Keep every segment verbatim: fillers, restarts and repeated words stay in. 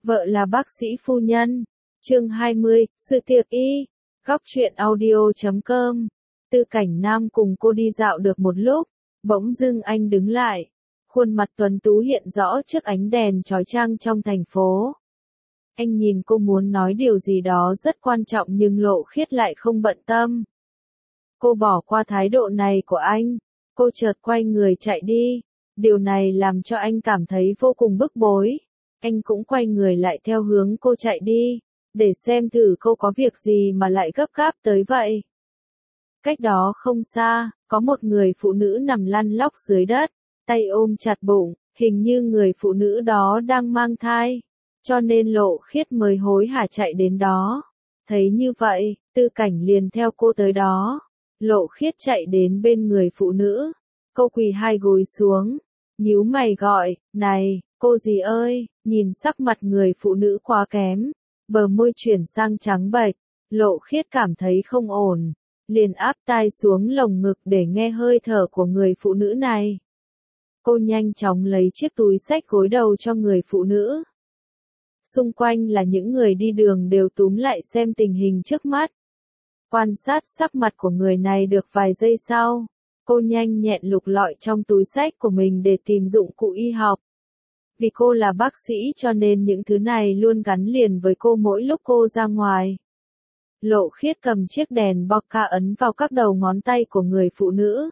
Vợ là bác sĩ phu nhân. Chương hai mươi, sự tiệc y. Góc truyện audio chấm com. Tư Cảnh Nam cùng cô đi dạo được một lúc, bỗng dưng anh đứng lại. Khuôn mặt tuấn tú hiện rõ trước ánh đèn chói chang trong thành phố. Anh nhìn cô muốn nói điều gì đó rất quan trọng nhưng Lộ Khiết lại không bận tâm. Cô bỏ qua thái độ này của anh. Cô chợt quay người chạy đi. Điều này làm cho anh cảm thấy vô cùng bức bối. Anh cũng quay người lại theo hướng cô chạy đi, để xem thử cô có việc gì mà lại gấp gáp tới vậy. Cách đó không xa, có một người phụ nữ nằm lăn lóc dưới đất, tay ôm chặt bụng, hình như người phụ nữ đó đang mang thai, cho nên Lộ Khiết mới hối hả chạy đến đó. Thấy như vậy, Tư Cảnh liền theo cô tới đó. Lộ Khiết chạy đến bên người phụ nữ, cô quỳ hai gối xuống, nhíu mày gọi, này, cô dì ơi, nhìn sắc mặt người phụ nữ quá kém, bờ môi chuyển sang trắng bệch, Lộ Khiết cảm thấy không ổn, liền áp tai xuống lồng ngực để nghe hơi thở của người phụ nữ này. Cô nhanh chóng lấy chiếc túi xách gối đầu cho người phụ nữ. Xung quanh là những người đi đường đều túm lại xem tình hình trước mắt. Quan sát sắc mặt của người này được vài giây sau, cô nhanh nhẹn lục lọi trong túi xách của mình để tìm dụng cụ y học. Vì cô là bác sĩ cho nên những thứ này luôn gắn liền với cô mỗi lúc cô ra ngoài. Lộ Khiết cầm chiếc đèn Bokka ấn vào các đầu ngón tay của người phụ nữ,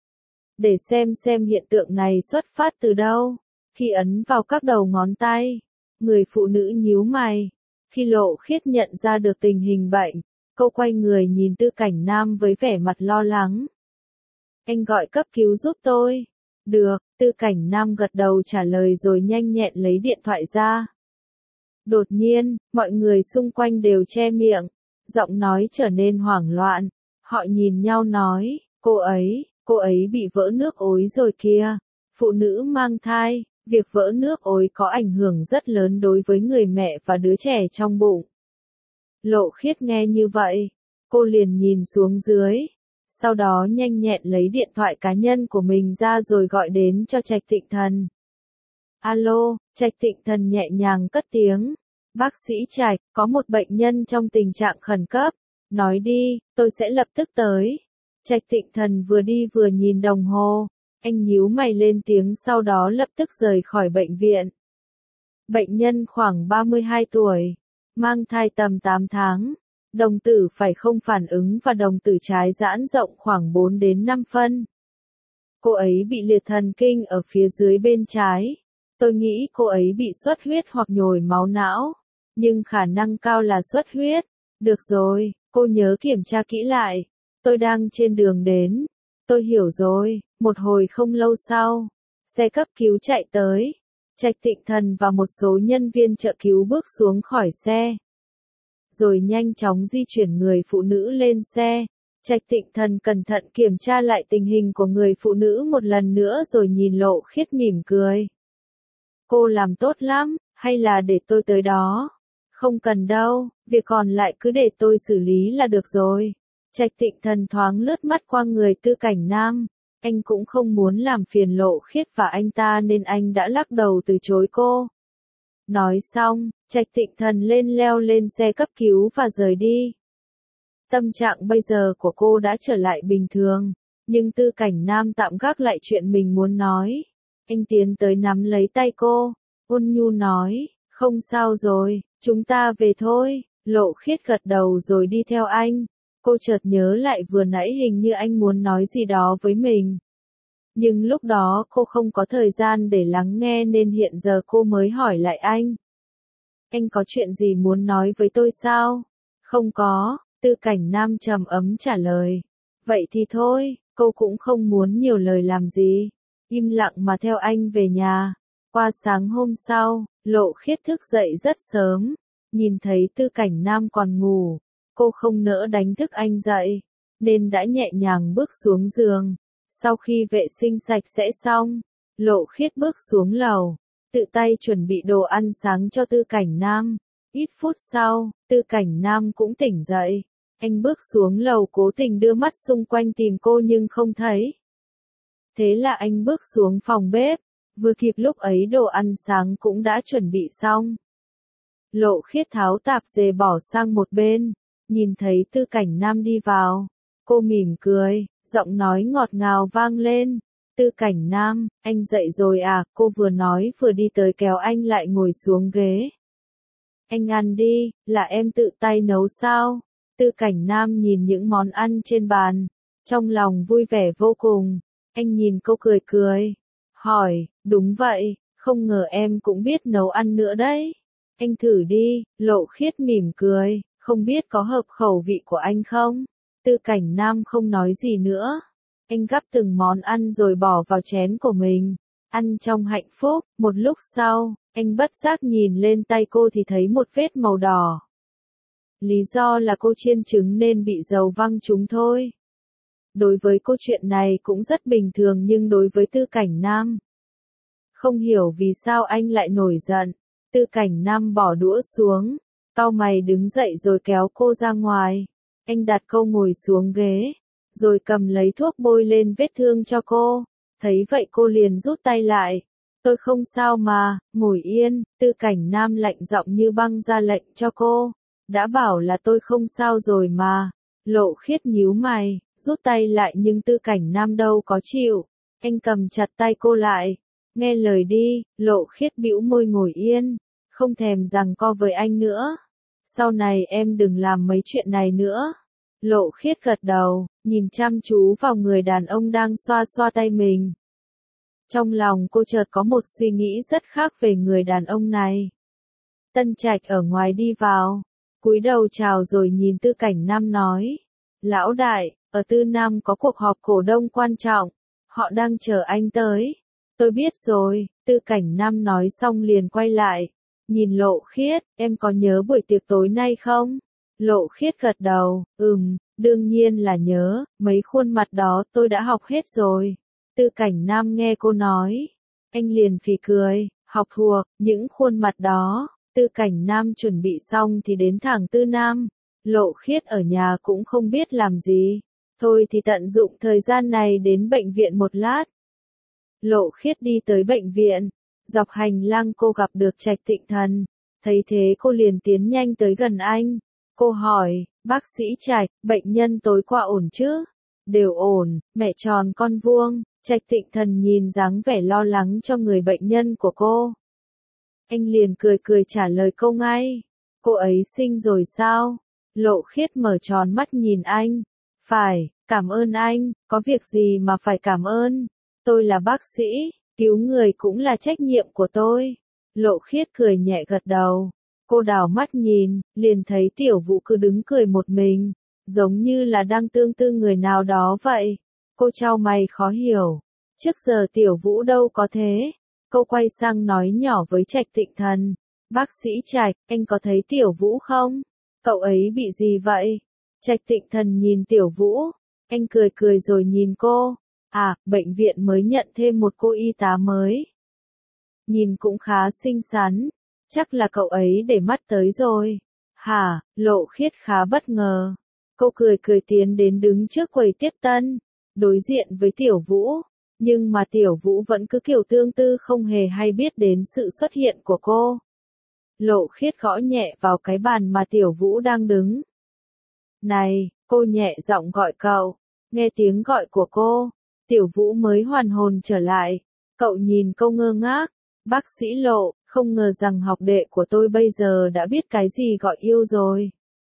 để xem xem hiện tượng này xuất phát từ đâu. Khi ấn vào các đầu ngón tay, người phụ nữ nhíu mày. Khi Lộ Khiết nhận ra được tình hình bệnh, cô quay người nhìn Tư Cảnh Nam với vẻ mặt lo lắng. Anh gọi cấp cứu giúp tôi. Được, Tư Cảnh Nam gật đầu trả lời rồi nhanh nhẹn lấy điện thoại ra. Đột nhiên, mọi người xung quanh đều che miệng, giọng nói trở nên hoảng loạn. Họ nhìn nhau nói, cô ấy, cô ấy bị vỡ nước ối rồi kìa. Phụ nữ mang thai, việc vỡ nước ối có ảnh hưởng rất lớn đối với người mẹ và đứa trẻ trong bụng. Lộ Khiết nghe như vậy, cô liền nhìn xuống dưới. Sau đó nhanh nhẹn lấy điện thoại cá nhân của mình ra rồi gọi đến cho Trạch Thịnh Thần. Alo, Trạch Thịnh Thần nhẹ nhàng cất tiếng. Bác sĩ Trạch, có một bệnh nhân trong tình trạng khẩn cấp. Nói đi, tôi sẽ lập tức tới. Trạch Thịnh Thần vừa đi vừa nhìn đồng hồ. Anh nhíu mày lên tiếng sau đó lập tức rời khỏi bệnh viện. Bệnh nhân khoảng ba mươi hai tuổi, mang thai tầm tám tháng. Đồng tử phải không phản ứng và đồng tử trái giãn rộng khoảng bốn đến năm phân. Cô ấy bị liệt thần kinh ở phía dưới bên trái. Tôi nghĩ cô ấy bị xuất huyết hoặc nhồi máu não, nhưng khả năng cao là xuất huyết. Được rồi, cô nhớ kiểm tra kỹ lại. Tôi đang trên đường đến. Tôi hiểu rồi. Một hồi không lâu sau, xe cấp cứu chạy tới. Trạch Thịnh Thần và một số nhân viên trợ cứu bước xuống khỏi xe, rồi nhanh chóng di chuyển người phụ nữ lên xe. Trạch Thịnh Thần cẩn thận kiểm tra lại tình hình của người phụ nữ một lần nữa rồi nhìn Lộ Khiết mỉm cười. Cô làm tốt lắm, hay là để tôi tới đó? Không cần đâu, việc còn lại cứ để tôi xử lý là được rồi. Trạch Thịnh Thần thoáng lướt mắt qua người Tư Cảnh Nam. Anh cũng không muốn làm phiền Lộ Khiết và anh ta nên anh đã lắc đầu từ chối cô. Nói xong, Trạch Thịnh Thần lên leo lên xe cấp cứu và rời đi. Tâm trạng bây giờ của cô đã trở lại bình thường, nhưng Tư Cảnh Nam tạm gác lại chuyện mình muốn nói. Anh tiến tới nắm lấy tay cô, ôn nhu nói, không sao rồi, chúng ta về thôi. Lộ Khiết gật đầu rồi đi theo anh. Cô chợt nhớ lại vừa nãy hình như anh muốn nói gì đó với mình. Nhưng lúc đó cô không có thời gian để lắng nghe nên hiện giờ cô mới hỏi lại anh. Anh có chuyện gì muốn nói với tôi sao? Không có, Tư Cảnh Nam trầm ấm trả lời. Vậy thì thôi, cô cũng không muốn nhiều lời làm gì. Im lặng mà theo anh về nhà. Qua sáng hôm sau, Lộ Khiết thức dậy rất sớm. Nhìn thấy Tư Cảnh Nam còn ngủ, cô không nỡ đánh thức anh dậy, nên đã nhẹ nhàng bước xuống giường. Sau khi vệ sinh sạch sẽ xong, Lộ Khiết bước xuống lầu, tự tay chuẩn bị đồ ăn sáng cho Tư Cảnh Nam. Ít phút sau, Tư Cảnh Nam cũng tỉnh dậy. Anh bước xuống lầu cố tình đưa mắt xung quanh tìm cô nhưng không thấy. Thế là anh bước xuống phòng bếp, vừa kịp lúc ấy đồ ăn sáng cũng đã chuẩn bị xong. Lộ Khiết tháo tạp dề bỏ sang một bên, nhìn thấy Tư Cảnh Nam đi vào. Cô mỉm cười, giọng nói ngọt ngào vang lên. Tư Cảnh Nam, anh dậy rồi à? Cô vừa nói vừa đi tới kéo anh lại ngồi xuống ghế. Anh ăn đi, là em tự tay nấu sao? Tư Cảnh Nam nhìn những món ăn trên bàn, trong lòng vui vẻ vô cùng. Anh nhìn cô cười cười, hỏi, đúng vậy, không ngờ em cũng biết nấu ăn nữa đấy. Anh thử đi. Lộ Khiết mỉm cười, không biết có hợp khẩu vị của anh không? Tư Cảnh Nam không nói gì nữa. Anh gắp từng món ăn rồi bỏ vào chén của mình, ăn trong hạnh phúc. Một lúc sau, anh bất giác nhìn lên tay cô thì thấy một vết màu đỏ. Lý do là cô chiên trứng nên bị dầu văng trúng thôi. Đối với cô chuyện này cũng rất bình thường, nhưng đối với Tư Cảnh Nam, không hiểu vì sao anh lại nổi giận. Tư Cảnh Nam bỏ đũa xuống, cau mày đứng dậy rồi kéo cô ra ngoài. Anh đặt cô ngồi xuống ghế, rồi cầm lấy thuốc bôi lên vết thương cho cô. Thấy vậy cô liền rút tay lại. Tôi không sao mà, ngồi yên. Tư Cảnh Nam lạnh giọng như băng ra lệnh cho cô. Đã bảo là tôi không sao rồi mà. Lộ Khiết nhíu mày, rút tay lại nhưng Tư Cảnh Nam đâu có chịu. Anh cầm chặt tay cô lại. Nghe lời đi. Lộ Khiết bĩu môi ngồi yên, không thèm giằng co với anh nữa. Sau này em đừng làm mấy chuyện này nữa. Lộ Khiết gật đầu, nhìn chăm chú vào người đàn ông đang xoa xoa tay mình. Trong lòng cô chợt có một suy nghĩ rất khác về người đàn ông này. Tân Trạch ở ngoài đi vào, cúi đầu chào rồi nhìn Tư Cảnh Nam nói. Lão đại, ở Tư Nam có cuộc họp cổ đông quan trọng, họ đang chờ anh tới. Tôi biết rồi. Tư Cảnh Nam nói xong liền quay lại, nhìn Lộ Khiết, em có nhớ buổi tiệc tối nay không? Lộ Khiết gật đầu, ừm, đương nhiên là nhớ, mấy khuôn mặt đó tôi đã học hết rồi. Tư Cảnh Nam nghe cô nói, anh liền phì cười, học thuộc, những khuôn mặt đó. Tư Cảnh Nam chuẩn bị xong thì đến thẳng Tư Nam. Lộ Khiết ở nhà cũng không biết làm gì, thôi thì tận dụng thời gian này đến bệnh viện một lát. Lộ Khiết đi tới bệnh viện, dọc hành lang cô gặp được Trạch Tịnh Thần, thấy thế cô liền tiến nhanh tới gần anh. Cô hỏi, bác sĩ Trạch, bệnh nhân tối qua ổn chứ? Đều ổn, mẹ tròn con vuông. Trạch Tịnh Thần nhìn dáng vẻ lo lắng cho người bệnh nhân của cô. Anh liền cười cười trả lời cô ngay. Cô ấy sinh rồi sao? Lộ Khiết mở tròn mắt nhìn anh. Phải, cảm ơn anh, có việc gì mà phải cảm ơn? Tôi là bác sĩ, cứu người cũng là trách nhiệm của tôi. Lộ Khiết cười nhẹ gật đầu. Cô đảo mắt nhìn, liền thấy Tiểu Vũ cứ đứng cười một mình, giống như là đang tương tư người nào đó vậy. Cô chau mày khó hiểu. Trước giờ Tiểu Vũ đâu có thế. Cô quay sang nói nhỏ với Trạch Tịnh Thần. Bác sĩ Trạch, anh có thấy Tiểu Vũ không? Cậu ấy bị gì vậy? Trạch Tịnh Thần nhìn Tiểu Vũ. Anh cười cười rồi nhìn cô. À, bệnh viện mới nhận thêm một cô y tá mới. Nhìn cũng khá xinh xắn. Chắc là cậu ấy để mắt tới rồi. Hả? Lộ Khiết khá bất ngờ. Cô cười cười tiến đến đứng trước quầy tiếp tân, đối diện với Tiểu Vũ. Nhưng mà Tiểu Vũ vẫn cứ kiểu tương tư không hề hay biết đến sự xuất hiện của cô. Lộ Khiết gõ nhẹ vào cái bàn mà Tiểu Vũ đang đứng. Này, cô nhẹ giọng gọi cậu. Nghe tiếng gọi của cô, Tiểu Vũ mới hoàn hồn trở lại. Cậu nhìn cô ngơ ngác. Bác sĩ Lộ, không ngờ rằng học đệ của tôi bây giờ đã biết cái gì gọi yêu rồi.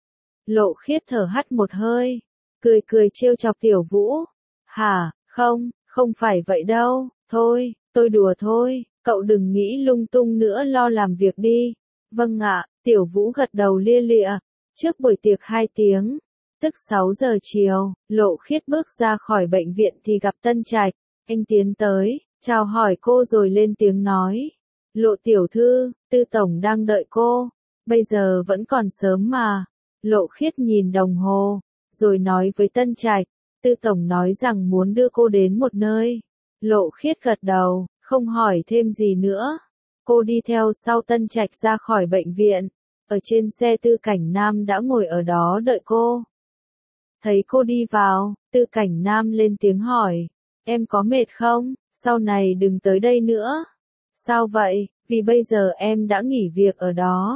Lộ Khiết thở hắt một hơi, cười cười trêu chọc Tiểu Vũ. Hả, không, không phải vậy đâu, thôi, tôi đùa thôi, cậu đừng nghĩ lung tung nữa, lo làm việc đi. Vâng ạ. Tiểu Vũ gật đầu lia lịa. Trước buổi tiệc hai tiếng, tức sáu giờ chiều, Lộ Khiết bước ra khỏi bệnh viện thì gặp Tân Trạch. Anh tiến tới, chào hỏi cô rồi lên tiếng nói. Lộ tiểu thư, Tư tổng đang đợi cô. Bây giờ vẫn còn sớm mà. Lộ Khiết nhìn đồng hồ, rồi nói với Tân Trạch. Tư tổng nói rằng muốn đưa cô đến một nơi. Lộ Khiết gật đầu, không hỏi thêm gì nữa. Cô đi theo sau Tân Trạch ra khỏi bệnh viện. Ở trên xe Tư Cảnh Nam đã ngồi ở đó đợi cô. Thấy cô đi vào, Tư Cảnh Nam lên tiếng hỏi. Em có mệt không? Sau này đừng tới đây nữa. Sao vậy? Vì bây giờ em đã nghỉ việc ở đó.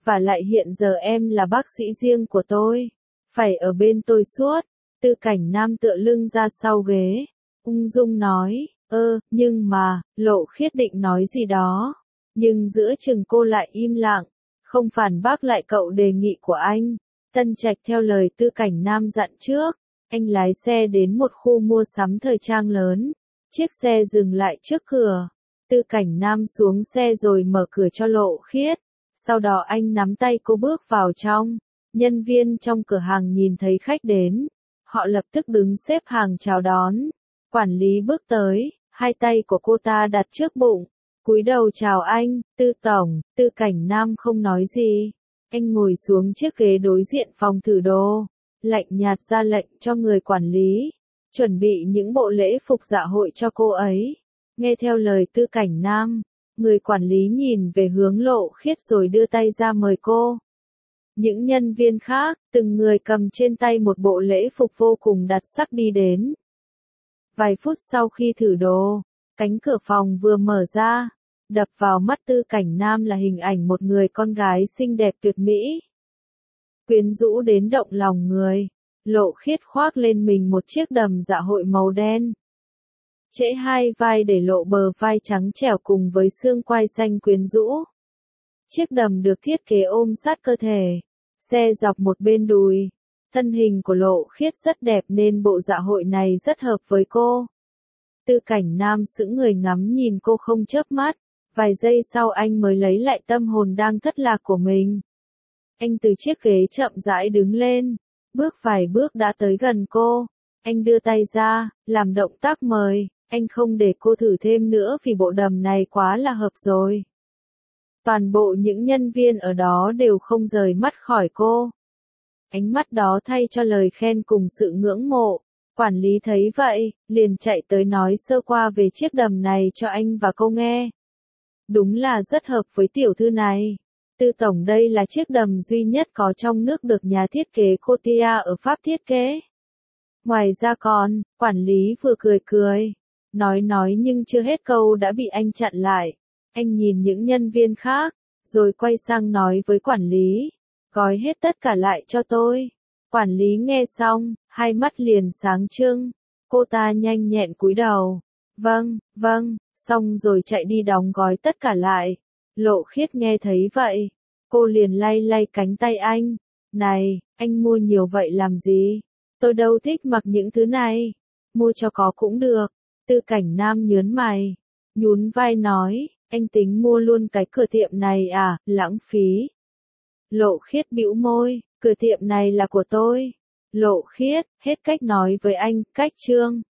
Và lại hiện giờ em là bác sĩ riêng của tôi. Phải ở bên tôi suốt. Tư Cảnh Nam tựa lưng ra sau ghế. Ung dung nói, ơ, nhưng mà, Lộ Khiết định nói gì đó. Nhưng giữa chừng cô lại im lặng, không phản bác lại cậu đề nghị của anh. Tân Trạch theo lời Tư Cảnh Nam dặn trước, anh lái xe đến một khu mua sắm thời trang lớn. Chiếc xe dừng lại trước cửa. Tư Cảnh Nam xuống xe rồi mở cửa cho Lộ Khiết. Sau đó anh nắm tay cô bước vào trong. Nhân viên trong cửa hàng nhìn thấy khách đến. Họ lập tức đứng xếp hàng chào đón. Quản lý bước tới, hai tay của cô ta đặt trước bụng. Cúi đầu chào anh, Tư Tổng. Tư Cảnh Nam không nói gì. Anh ngồi xuống chiếc ghế đối diện phòng thử đồ. Lạnh nhạt ra lệnh cho người quản lý. Chuẩn bị những bộ lễ phục dạ hội cho cô ấy. Nghe theo lời Tư Cảnh Nam, người quản lý nhìn về hướng Lộ Khiết rồi đưa tay ra mời cô. Những nhân viên khác, từng người cầm trên tay một bộ lễ phục vô cùng đặc sắc đi đến. Vài phút sau khi thử đồ, cánh cửa phòng vừa mở ra, đập vào mắt Tư Cảnh Nam là hình ảnh một người con gái xinh đẹp tuyệt mỹ. Quyến rũ đến động lòng người, Lộ Khiết khoác lên mình một chiếc đầm dạ hội màu đen. Trễ hai vai để lộ bờ vai trắng trẻo cùng với xương quai xanh quyến rũ. Chiếc đầm được thiết kế ôm sát cơ thể, xe dọc một bên đùi. Thân hình của Lộ Khiết rất đẹp nên bộ dạ hội này rất hợp với cô. Tư Cảnh Nam sững người ngắm nhìn cô không chớp mắt, vài giây sau anh mới lấy lại tâm hồn đang thất lạc của mình. Anh từ chiếc ghế chậm rãi đứng lên, bước vài bước đã tới gần cô. Anh đưa tay ra, làm động tác mời, anh không để cô thử thêm nữa vì bộ đầm này quá là hợp rồi. Toàn bộ những nhân viên ở đó đều không rời mắt khỏi cô. Ánh mắt đó thay cho lời khen cùng sự ngưỡng mộ. Quản lý thấy vậy, liền chạy tới nói sơ qua về chiếc đầm này cho anh và cô nghe. Đúng là rất hợp với tiểu thư này. Tư Tổng, đây là chiếc đầm duy nhất có trong nước được nhà thiết kế Cotia ở Pháp thiết kế. Ngoài ra còn, quản lý vừa cười cười. Nói nói nhưng chưa hết câu đã bị anh chặn lại. Anh nhìn những nhân viên khác, rồi quay sang nói với quản lý. Gói hết tất cả lại cho tôi. Quản lý nghe xong, hai mắt liền sáng trưng. Cô ta nhanh nhẹn cúi đầu. Vâng, vâng, xong rồi chạy đi đóng gói tất cả lại. Lộ Khiết nghe thấy vậy. Cô liền lay lay cánh tay anh. Này, anh mua nhiều vậy làm gì? Tôi đâu thích mặc những thứ này. Mua cho có cũng được. Tư Cảnh Nam nhớn mày. Nhún vai nói, anh tính mua luôn cái cửa tiệm này à, lãng phí. Lộ Khiết bĩu môi, cửa tiệm này là của tôi. Lộ Khiết, hết cách nói với anh, cách trương.